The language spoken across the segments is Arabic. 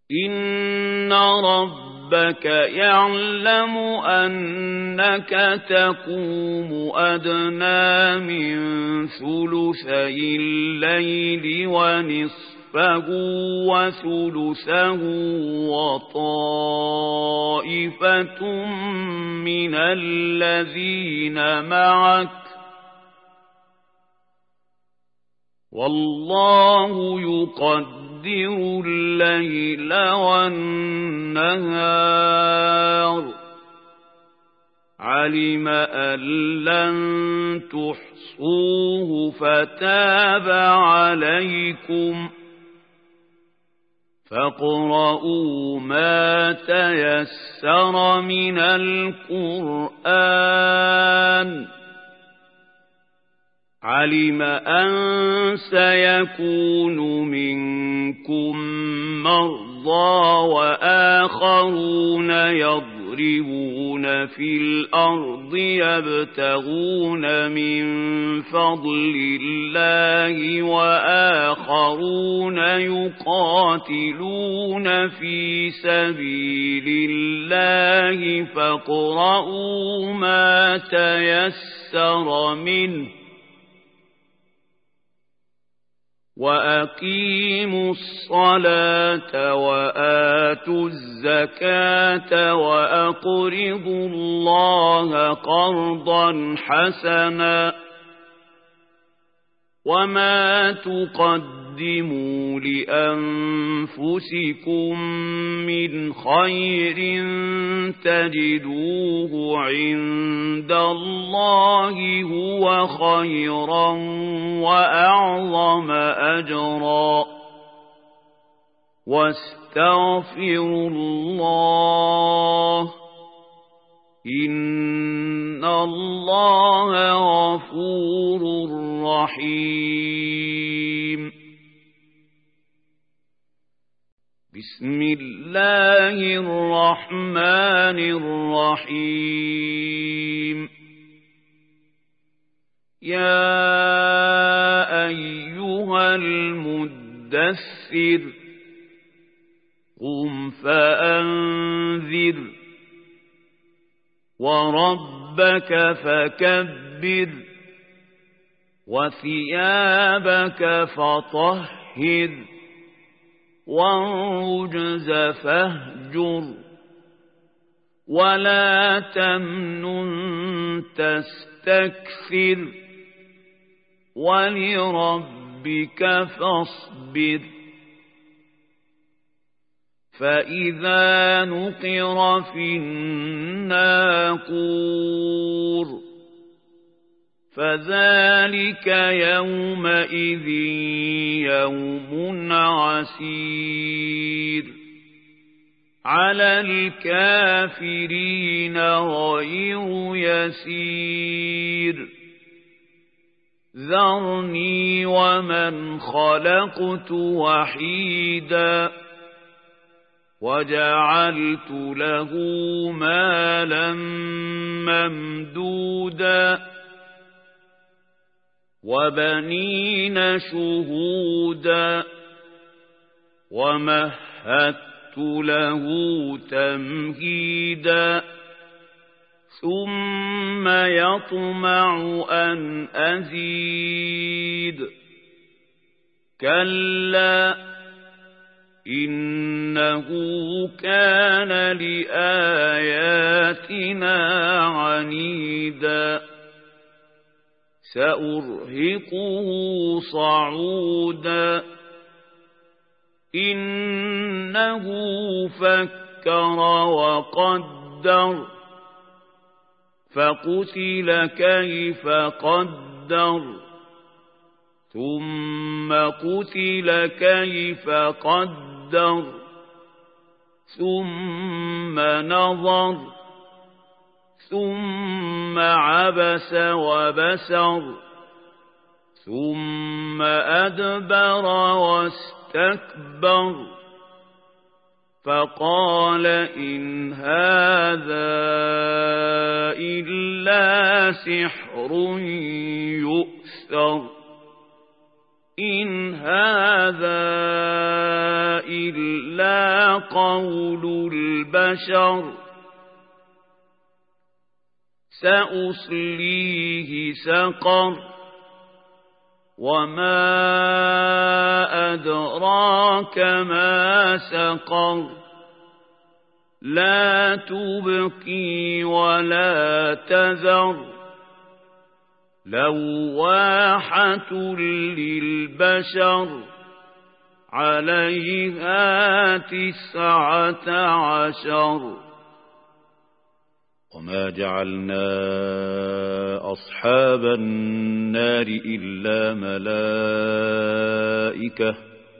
إن ربك يعلم أنك تقوم أدنى من ثلثي الليل ونصفه وثلثه وطائفة من الذين معك والله يقدر الليل والنهار علم أن لن تحصوه فتاب عليكم فاقرؤوا ما تيسر من القرآن علم أن سيكون منكم مرضى وآخرون يضربون في الأرض يبتغون من فضل الله وآخرون يقاتلون في سبيل الله فاقرؤوا ما تيسر منه وأقيموا الصلاة وآتوا الزكاة وأقرضوا الله قرضا حسنا وما تقدموا لأنفسكم من خير تجدوه عند الله هو خيرا وأعظم أجرا واستغفروا الله إن الله غفور رحيم بسم الله الرحمن الرحيم يا أيها المدثر قم فأنذر وربك فكبر وثيابك فطهر والرجز فاهجر ولا تمنن تستكثر ولربك فاصبر فإذا نقر في الناقور فذلك يومئذ يوم عسير على الكافرين غير يسير ذرني ومن خلقت وحيدا وجعلت له مالا ممدودا وبنين شهودا ومهدت له تمهيدا ثم يطمع أن أزيد كلا إنه كان لآياتنا عنيدا سأرهقه صعودا إنه فكر وقدر فقتل كيف قدر ثم قتل كيف قدر ثم نظر ثم عبس وبسر ثم أدبر واستكبر فقال إن هذا إلا سحر يؤثر إن هذا إلا قول البشر سأصليه سقر وما أدراك ما سقر لا تبقي ولا تذر لواحة للبشر عليها 19. وما جعلنا أصحاب النار إلا ملائكة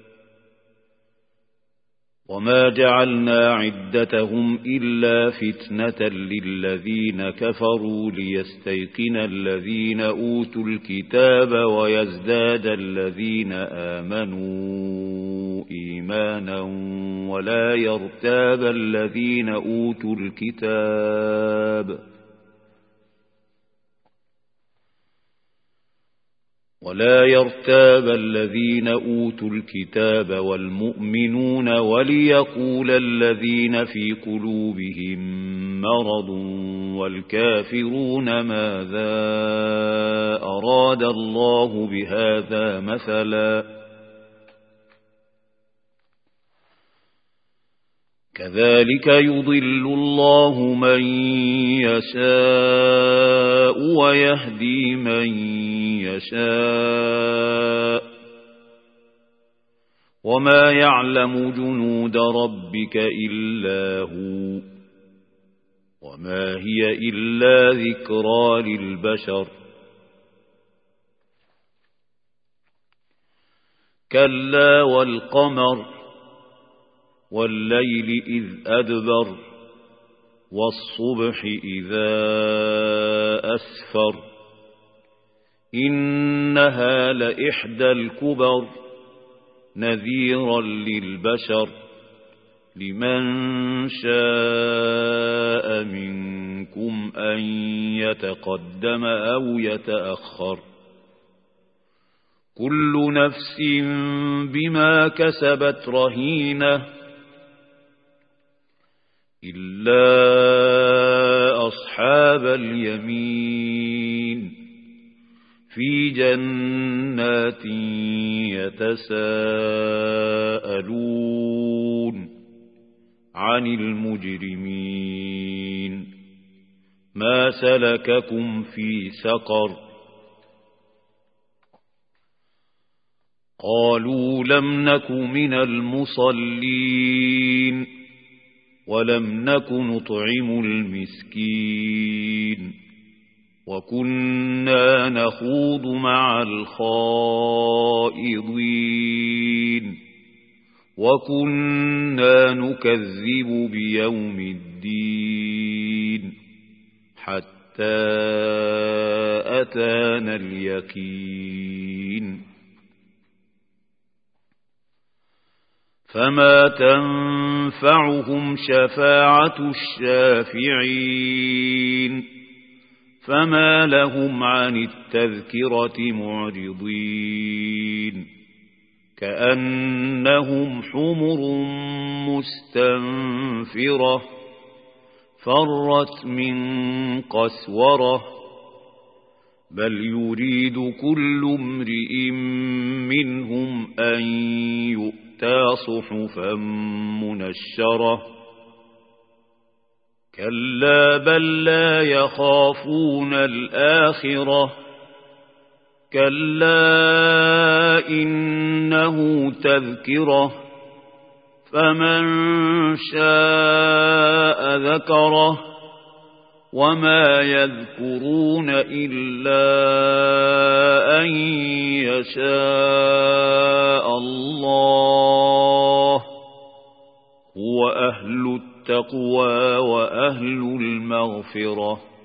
وما جعلنا عدتهم إلا فتنة للذين كفروا ليستيقن الذين أوتوا الكتاب ويزداد الذين آمنوا إيمانا ولا يرتاب الذين أوتوا الكتاب والمؤمنون وليقول الذين في قلوبهم مرض والكافرون ماذا أراد الله بهذا مثلا كذلك يضل الله من يشاء ويهدي من يشاء وما يعلم جنود ربك إلا هو وما هي إلا ذكرى للبشر كلا والقمر والليل إذ أدبر والصبح إذا أسفر إنها لإحدى الكبر نذيرا للبشر لمن شاء منكم أن يتقدم أو يتأخر كل نفس بما كسبت رهينة إلا أصحاب اليمين في جنات يتساءلون عن المجرمين ما سلككم في سقر قالوا لم نك من المصلين ولم نك نطعم المسكين وكنا نخوض مع الخائضين وكنا نكذب بيوم الدين حتى أتانا اليقين فما تنفعهم شفاعة الشافعين فما لهم عن التذكرة معرضين كأنهم حمر مستنفرة فرت من قسورة بل يريد كل امرئ منهم أن يؤتى صحفا منشرة كلا بل لا يخافون الآخرة كلا إنه تذكرة فمن شاء ذكره وما يذكرون إلا أن يشاء الله هو أهل التقوى وأهل المغفرة